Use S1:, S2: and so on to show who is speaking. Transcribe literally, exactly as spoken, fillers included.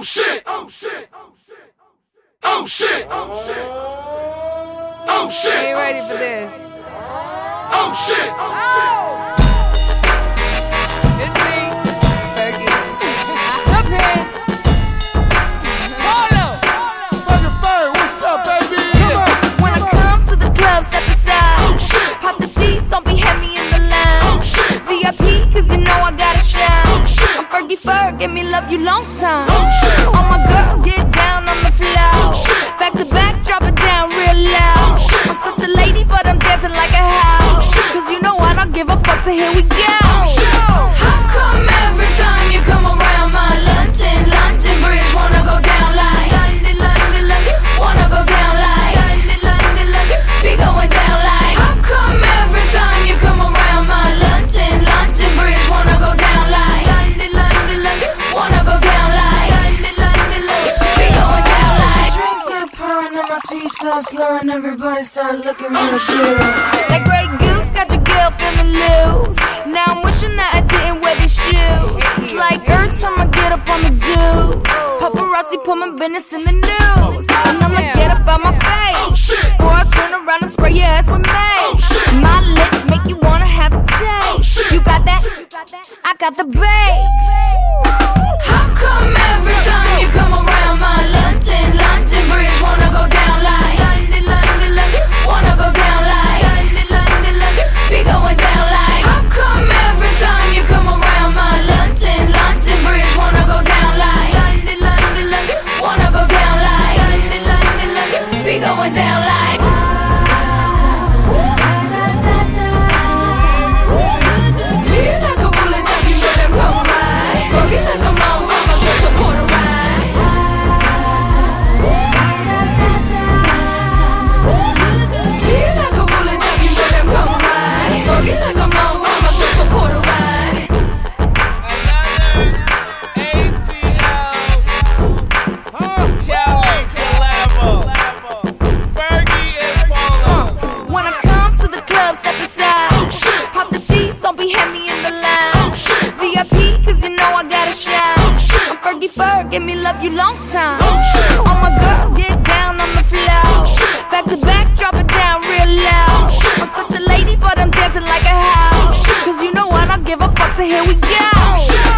S1: Oh shit! Oh shit! Oh shit! Oh shit! Oh shit!
S2: Are you ready for this?
S1: Oh shit!
S2: Oh! It's me, Fergie. Up here. Polo.
S1: Fucking Bird, what's up, baby? Come on.
S3: When I come to the club, step aside.
S1: Oh shit!
S3: Pop the seats, don't be heavy in the line.
S1: Oh shit!
S3: V I P, cause you know I gotta shine.
S1: Oh shit!
S3: I'm Fergie Ferg, give me love you long time.
S1: Oh shit!
S3: All my girls get down on the floor.
S1: Oh shit!
S3: Back to back, drop it down real loud.
S1: Oh shit!
S3: I'm such a lady, but I'm dancing like a house.
S1: Oh shit!
S3: Cause you know I don't give a fuck, so here we go.
S1: Oh shit!
S3: How come every time you come around my London, London Bridge wanna go down like London, London, London, wanna go down like London, London, London, be going down like. How come every time you come around my London, London Bridge wanna go down like London, London, London, wanna go down like London, London, London, be going down like. Drinks get pouring and my feet start slowing, everybody start looking real good. Like Grey Goose, got your girl feeling loose. Now I'm wishing that I didn't wear these shoes. It's like every time I get up on the do, paparazzi put my business in the news. And I'm like, get up out my face,
S1: Oh shit!
S3: or I turn around and spray your ass with
S1: Oh
S3: mace.
S1: shit!
S3: My lips make you wanna have a taste.
S1: shit!
S3: You got that? I got the bass. How come every time you come around my London, London Bridge wanna go down like London, London, London, wanna go down like London, London, London, be going down like. How come every time you come around my London, London Bridge wanna go down like London, London, London, wanna go down like London, London, London, be going down like. Feel like a bullet, take you shut and roll right. Fucking like I'm on, I'ma just support a ride. Feel like a bullet, take you shut and roll right. Fucking like I'm on, I'ma just support a ride.
S4: Cali collabo. Fergie and Polo.
S3: When I come to the club, step aside.
S1: Oh shit!
S3: Pop the seats, don't be heavy in the line.
S1: Oh shit!
S3: V I P, cause you know I gotta shine.
S1: Oh shit!
S3: I'm Fergie Ferg, give me love you long time.
S1: Oh shit!
S3: All my girls get down on the floor.
S1: Oh shit!
S3: Back to back, drop it down real loud.
S1: Oh shit!
S3: I'm such a lady, but I'm dancing like a house.
S1: Oh shit!
S3: Cause you know I don't give a fuck, so here we go.
S1: Oh shit!